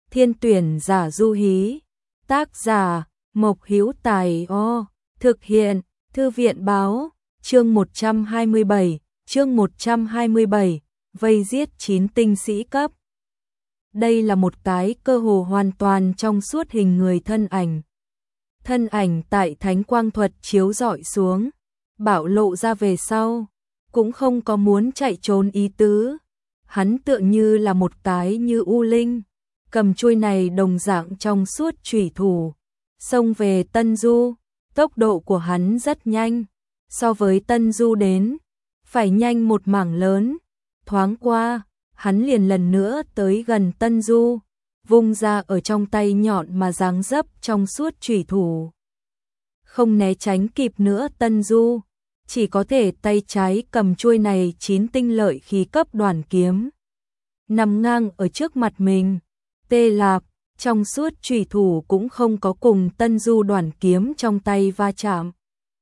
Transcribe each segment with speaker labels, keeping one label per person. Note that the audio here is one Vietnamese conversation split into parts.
Speaker 1: Thiên tuyển giả du hí. Tác giả Mộc Hữu Tài. Thực hiện Thư viện báo. Chương 127, vây giết 9 tinh sĩ cấp. Đây là một cái cơ hồ hoàn toàn trong suốt hình người thân ảnh. Thân ảnh tại thánh quang thuật chiếu rọi xuống, bạo lộ ra về sau, cũng không có muốn chạy trốn ý tứ. Hắn tựa như là một cái như u linh, cầm chuôi này đồng dạng trong suốt chủy thủ, xông về Tân Du. Tốc độ của hắn rất nhanh, so với Tân Du đến, phải nhanh một mảng lớn. Thoáng qua, hắn liền lần nữa tới gần Tân Du, vung ra ở trong tay nhọn mà dáng dấp trong suốt chủy thủ. Không né tránh kịp nữa Tân Du, chỉ có thể tay trái cầm chuôi này 9 tinh lợi khí cấp đoàn kiếm. Nằm ngang ở trước mặt mình, tê lạp, trong suốt chủy thủ cũng không có cùng Tân Du đoàn kiếm trong tay va chạm.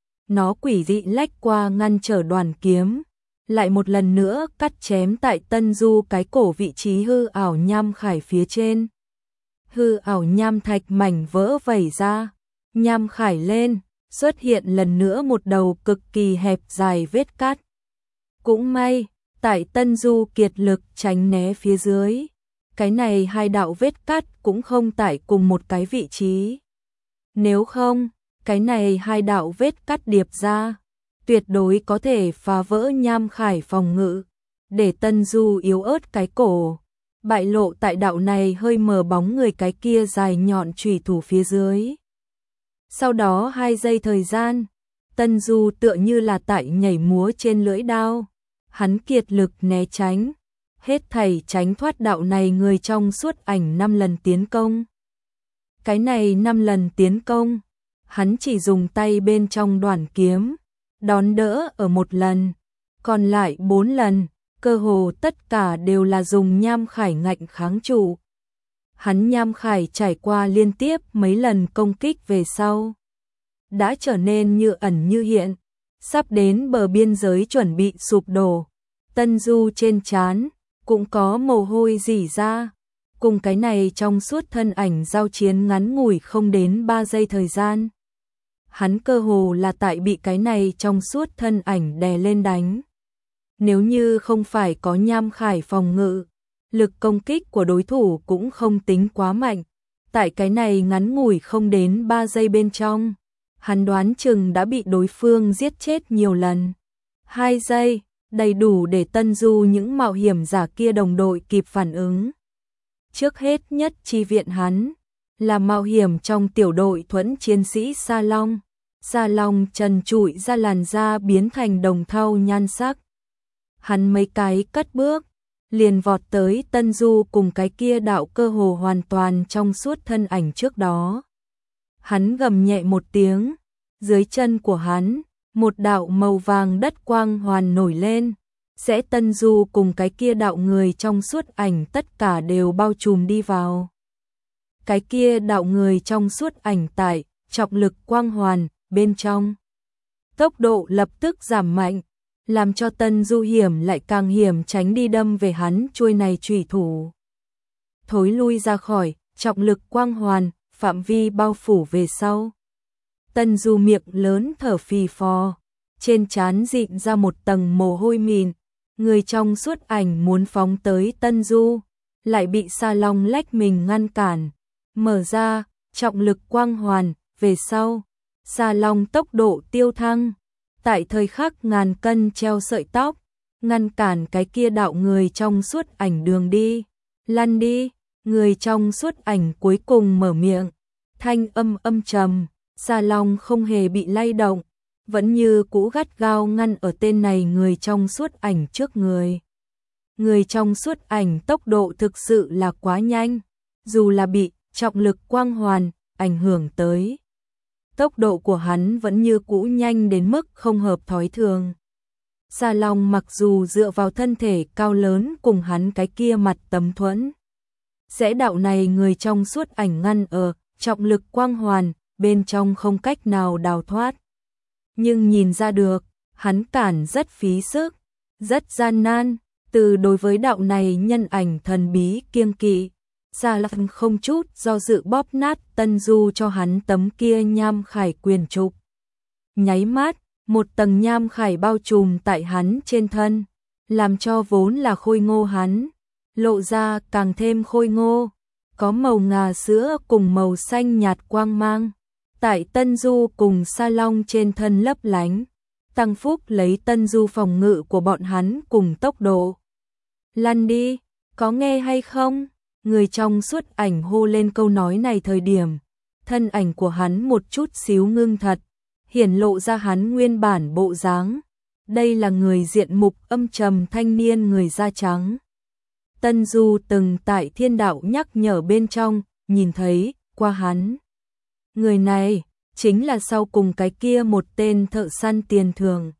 Speaker 1: Nó quỷ dị lách qua ngăn trở đoàn kiếm, lại một lần nữa cắt chém tại Tân Du cái cổ vị trí hư ảo nham khải phía trên. Hư ảo nham thạch mảnh vỡ vẩy ra, nham khải lên, xuất hiện lần nữa một đầu cực kỳ hẹp dài vết cắt. Cũng may, tại Tân Du kiệt lực tránh né phía dưới, cái này hai đạo vết cắt cũng không tại cùng một cái vị trí. Nếu không, cái này hai đạo vết cắt điệp ra, tuyệt đối có thể phá vỡ nham khải phòng ngự, để Tân Du yếu ớt cái cổ, bại lộ tại đạo này hơi mờ bóng người cái kia dài nhọn chủy thủ phía dưới. Sau đó 2 giây thời gian, Tân Du tựa như là tại nhảy múa trên lưỡi đao, hắn kiệt lực né tránh, hết thảy tránh thoát đạo này người trong suốt ảnh 5 lần tiến công. Cái này 5 lần tiến công, hắn chỉ dùng tay bên trong đoàn kiếm đón đỡ ở một lần, còn lại 4 lần, cơ hồ tất cả đều là dùng nham khải ngạnh kháng trụ. Hắn nham khải trải qua liên tiếp mấy lần công kích về sau, đã trở nên như ẩn như hiện, sắp đến bờ biên giới chuẩn bị sụp đổ. Tân Du trên trán cũng có mồ hôi rỉ ra, cùng cái này trong suốt thân ảnh giao chiến ngắn ngủi không đến 3 giây thời gian. Hắn cơ hồ là tại bị cái này trong suốt thân ảnh đè lên đánh. Nếu như không phải có nham khải phòng ngự, lực công kích của đối thủ cũng không tính quá mạnh. Tại cái này ngắn ngủi không đến 3 giây bên trong, hắn đoán chừng đã bị đối phương giết chết nhiều lần. 2 giây, đầy đủ để Tân Du những mạo hiểm giả kia đồng đội kịp phản ứng. Trước hết nhất chi viện hắn là mạo hiểm trong tiểu đội thuẫn chiến sĩ Sa Long. Sa Long trần trụi ra làn da biến thành đồng thau nhan sắc. Hắn mấy cái cất bước, liền vọt tới Tân Du cùng cái kia đạo cơ hồ hoàn toàn trong suốt thân ảnh trước đó. Hắn gầm nhẹ một tiếng, dưới chân của hắn, một đạo màu vàng đất quang hoàn nổi lên, sẽ Tân Du cùng cái kia đạo người trong suốt ảnh tất cả đều bao trùm đi vào. Cái kia đạo người trong suốt ảnh tại trọng lực quang hoàn bên trong, tốc độ lập tức giảm mạnh, làm cho Tân Du hiểm lại càng hiểm tránh đi đâm về hắn chuôi này chủy thủ. Thối lui ra khỏi trọng lực quang hoàn, phạm vi bao phủ về sau. Tân Du miệng lớn thở phì phò, trên trán dịn ra một tầng mồ hôi mịn, người trong suốt ảnh muốn phóng tới Tân Du, lại bị Sa Long lách mình ngăn cản, mở ra trọng lực quang hoàn về sau. Sa Long tốc độ tiêu thăng, tại thời khắc ngàn cân treo sợi tóc, ngăn cản cái kia đạo người trong suốt ảnh đường đi. Lăn đi, người trong suốt ảnh cuối cùng mở miệng, thanh âm âm trầm. Sa Long không hề bị lay động, vẫn như cũ gắt gao ngăn ở tên này người trong suốt ảnh trước người. Người trong suốt ảnh tốc độ thực sự là quá nhanh, dù là bị trọng lực quang hoàn ảnh hưởng tới, tốc độ của hắn vẫn như cũ nhanh đến mức không hợp thói thường. Sa Long mặc dù dựa vào thân thể cao lớn cùng hắn cái kia mặt tấm thuẫn, sẽ đạo này người trong suốt ảnh ngăn ở trọng lực quang hoàn bên trong không cách nào đào thoát. Nhưng nhìn ra được, hắn cản rất phí sức, rất gian nan, từ đối với đạo này nhân ảnh thần bí kiêng kỵ, Gia Lăng không chút do dự bóp nát Tân Du cho hắn tấm kia nham khải quyền trục. Nháy mắt, một tầng nham khải bao trùm tại hắn trên thân, làm cho vốn là khôi ngô hắn, lộ ra càng thêm khôi ngô, có màu ngà sữa cùng màu xanh nhạt quang mang. Tại Tân Du cùng Sa Long trên thân lấp lánh, tăng phúc lấy Tân Du phòng ngự của bọn hắn cùng tốc độ. Lăn đi, có nghe hay không? Người trong suốt ảnh hô lên câu nói này thời điểm, thân ảnh của hắn một chút xíu ngưng thật, hiển lộ ra hắn nguyên bản bộ dáng. Đây là người diện mục âm trầm thanh niên người da trắng. Tân Du từng tại thiên đạo nhắc nhở bên trong, nhìn thấy qua hắn. Người này chính là sau cùng cái kia một tên thợ săn tiền thường.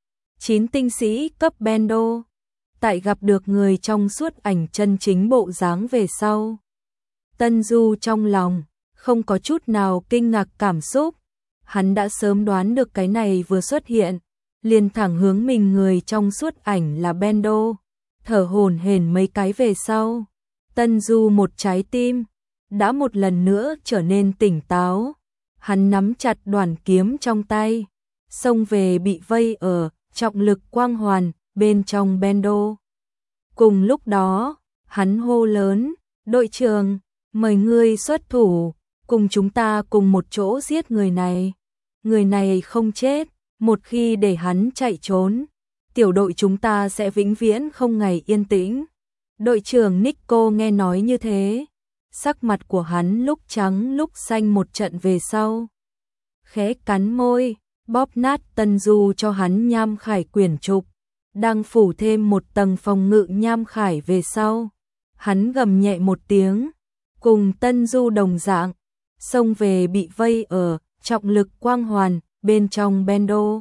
Speaker 1: 9 tinh sĩ cấp Bendo. Tại gặp được người trong suốt ảnh chân chính bộ dáng về sau, Tân Du trong lòng không có chút nào kinh ngạc cảm xúc. Hắn đã sớm đoán được cái này vừa xuất hiện, liền thẳng hướng mình người trong suốt ảnh là Bendo. Thở hổn hển mấy cái về sau, Tân Du một trái tim đã một lần nữa trở nên tỉnh táo. Hắn nắm chặt đoàn kiếm trong tay, xông về bị vây ở trọng lực quang hoàn bên trong Bendo. Cùng lúc đó, hắn hô lớn, đội trưởng, mời ngươi xuất thủ, cùng chúng ta cùng một chỗ giết người này. Người này không chết, một khi để hắn chạy trốn, tiểu đội chúng ta sẽ vĩnh viễn không ngày yên tĩnh. Đội trưởng Nico nghe nói như thế, sắc mặt của hắn lúc trắng lúc xanh một trận về sau. Khẽ cắn môi, bóp nát Tân Du cho hắn nham khải quyển trục, đang phủ thêm một tầng phòng ngự nham khải về sau. Hắn gầm nhẹ một tiếng, cùng Tân Du đồng dạng, xông về bị vây ở trọng lực quang hoàn bên trong Bendo.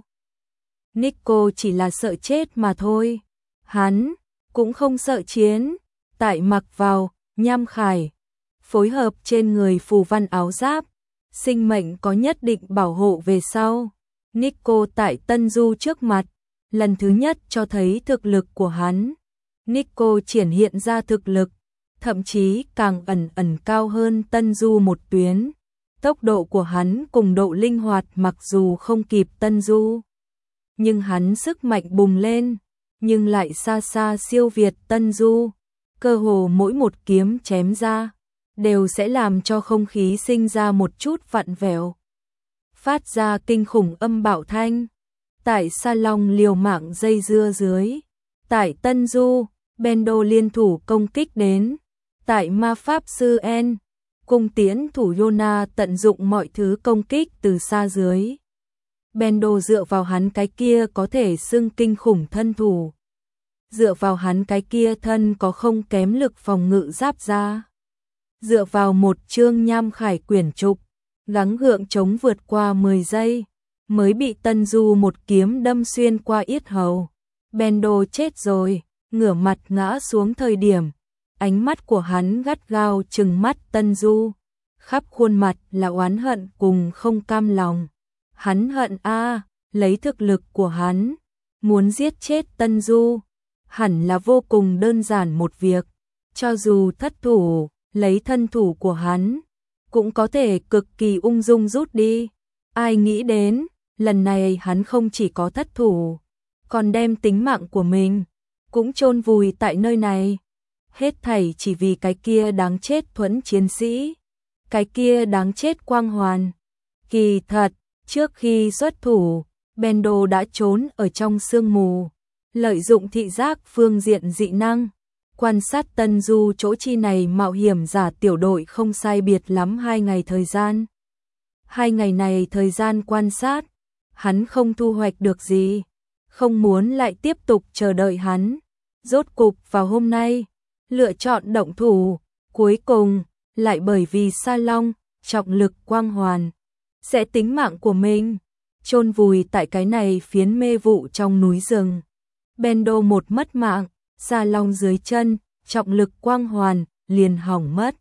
Speaker 1: Nico chỉ là sợ chết mà thôi, hắn cũng không sợ chiến. Tại mặc vào nham khải, phối hợp trên người phù văn áo giáp, sinh mệnh có nhất định bảo hộ về sau, Nico tại Tân Du trước mặt lần thứ nhất cho thấy thực lực của hắn. Nico triển hiện ra thực lực, thậm chí càng ẩn cao hơn Tân Du một tuyến. Tốc độ của hắn cùng độ linh hoạt mặc dù không kịp Tân Du, nhưng hắn sức mạnh bùng lên, nhưng lại xa xa siêu việt Tân Du. Cơ hồ mỗi một kiếm chém ra, đều sẽ làm cho không khí sinh ra một chút vặn vẹo, phát ra kinh khủng âm bạo thanh. Tại Sa Long liều mạng dây dưa dưới, tại Tân Du, Bendo liên thủ công kích đến, tại ma pháp sư En, cung tiễn thủ Yona tận dụng mọi thứ công kích từ xa dưới. Bendo dựa vào hắn cái kia có thể xưng kinh khủng thân thủ, dựa vào hắn cái kia thân có không kém lực phòng ngự giáp ra, dựa vào một chương nham khải quyển trục, gắng gượng chống vượt qua 10 giây, mới bị Tân Du một kiếm đâm xuyên qua yết hầu. Bendo chết rồi, ngửa mặt ngã xuống thời điểm, ánh mắt của hắn gắt gao trừng mắt Tân Du, khắp khuôn mặt là oán hận cùng không cam lòng. Hắn hận lấy thực lực của hắn, muốn giết chết Tân Du, hẳn là vô cùng đơn giản một việc, cho dù thất thủ, lấy thân thủ của hắn, cũng có thể cực kỳ ung dung rút đi. Ai nghĩ đến, lần này hắn không chỉ có thất thủ, còn đem tính mạng của mình cũng chôn vùi tại nơi này. Hết thảy chỉ vì cái kia đáng chết thuẫn chiến sĩ, cái kia đáng chết quang hoàn. Kỳ thật, trước khi xuất thủ, Bendo đã trốn ở trong sương mù, lợi dụng thị giác phương diện dị năng, quan sát Tân Du chỗ chi này mạo hiểm giả tiểu đội không sai biệt lắm 2 ngày thời gian. 2 ngày này thời gian quan sát, hắn không thu hoạch được gì, không muốn lại tiếp tục chờ đợi hắn. Rốt cục vào hôm nay, lựa chọn động thủ, cuối cùng lại bởi vì Sa Long, trọng lực quang hoàn, sẽ tính mạng của mình chôn vùi tại cái này phiến mê vụ trong núi rừng. Bendo một mất mạng, Sa Long dưới chân, trọng lực quang hoàn liền hỏng mất.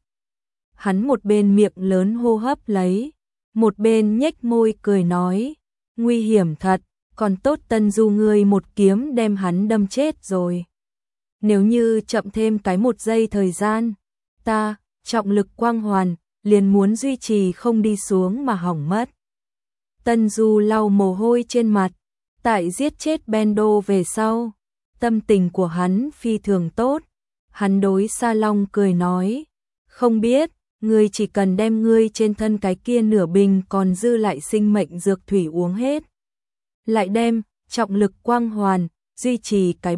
Speaker 1: Hắn một bên miệng lớn hô hấp lấy, một bên nhếch môi cười nói, nguy hiểm thật, còn tốt Tân Du ngươi một kiếm đem hắn đâm chết rồi. Nếu như chậm thêm cái 1 giây thời gian, ta trọng lực quang hoàn, liền muốn duy trì không đi xuống mà hỏng mất. Tân Du lau mồ hôi trên mặt, tại giết chết Bendo về sau, tâm tình của hắn phi thường tốt. Hắn đối Sa Long cười nói, không biết, ngươi chỉ cần đem ngươi trên thân cái kia nửa bình còn dư lại sinh mệnh dược thủy uống hết. Lại đem, trọng lực quang hoàn, duy trì cái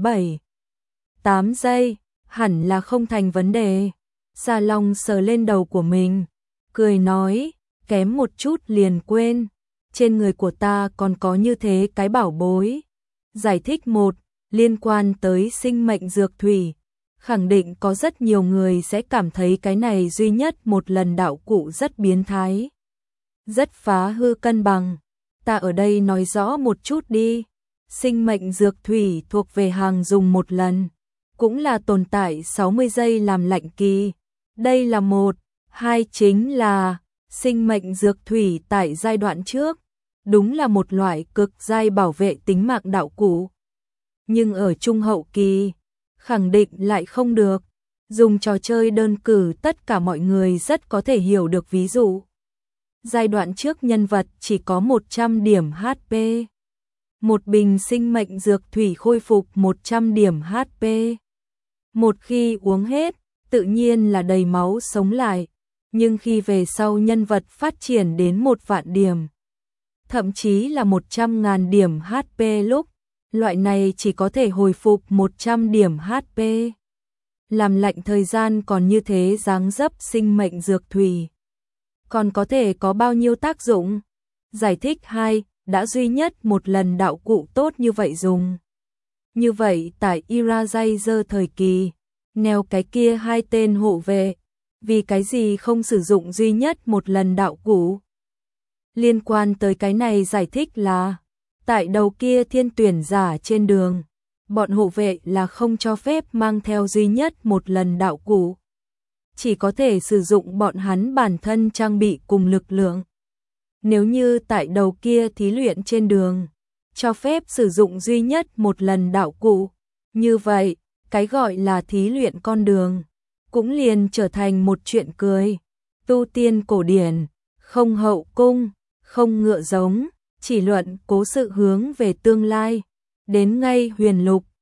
Speaker 1: 7-8 giây, hẳn là không thành vấn đề. Sa Long sờ lên đầu của mình, cười nói, kém một chút liền quên, trên người của ta còn có như thế cái bảo bối. Giải thích 1, liên quan tới sinh mệnh dược thủy, khẳng định có rất nhiều người sẽ cảm thấy cái này duy nhất một lần đạo cụ rất biến thái, rất phá hư cân bằng. Ta ở đây nói rõ một chút đi. Sinh mệnh dược thủy thuộc về hàng dùng một lần, cũng là tồn tại 60 giây làm lạnh kỳ. Đây là 1, 2 chính là sinh mệnh dược thủy tại giai đoạn trước, đúng là một loại cực giai bảo vệ tính mạng đạo cụ. Nhưng ở trung hậu kỳ, khẳng định lại không được. Dùng trò chơi đơn cử tất cả mọi người rất có thể hiểu được ví dụ. Giai đoạn trước nhân vật chỉ có 100 điểm HP. Một bình sinh mệnh dược thủy khôi phục 100 điểm HP. Một khi uống hết, tự nhiên là đầy máu sống lại. Nhưng khi về sau nhân vật phát triển đến 1 vạn điểm, thậm chí là 100.000 điểm HP lúc, loại này chỉ có thể hồi phục 100 điểm HP. Làm lạnh thời gian còn như thế dáng dấp sinh mệnh dược thủy, còn có thể có bao nhiêu tác dụng? Giải thích 2, đã duy nhất một lần đạo cụ tốt như vậy dùng. Như vậy tại Eraser thời kỳ, neo cái kia 2 tên hộ vệ, vì cái gì không sử dụng duy nhất một lần đạo cụ? Liên quan tới cái này giải thích là, tại đầu kia thiên tuyển giả trên đường, bọn hộ vệ là không cho phép mang theo duy nhất một lần đạo cụ, chỉ có thể sử dụng bọn hắn bản thân trang bị cùng lực lượng. Nếu như tại đầu kia thí luyện trên đường, cho phép sử dụng duy nhất một lần đạo cụ, như vậy, cái gọi là thí luyện con đường, cũng liền trở thành một chuyện cười. Tu tiên cổ điển, không hậu cung, không ngựa giống, chỉ luận cố sự hướng về tương lai. Đến ngay huyền lục,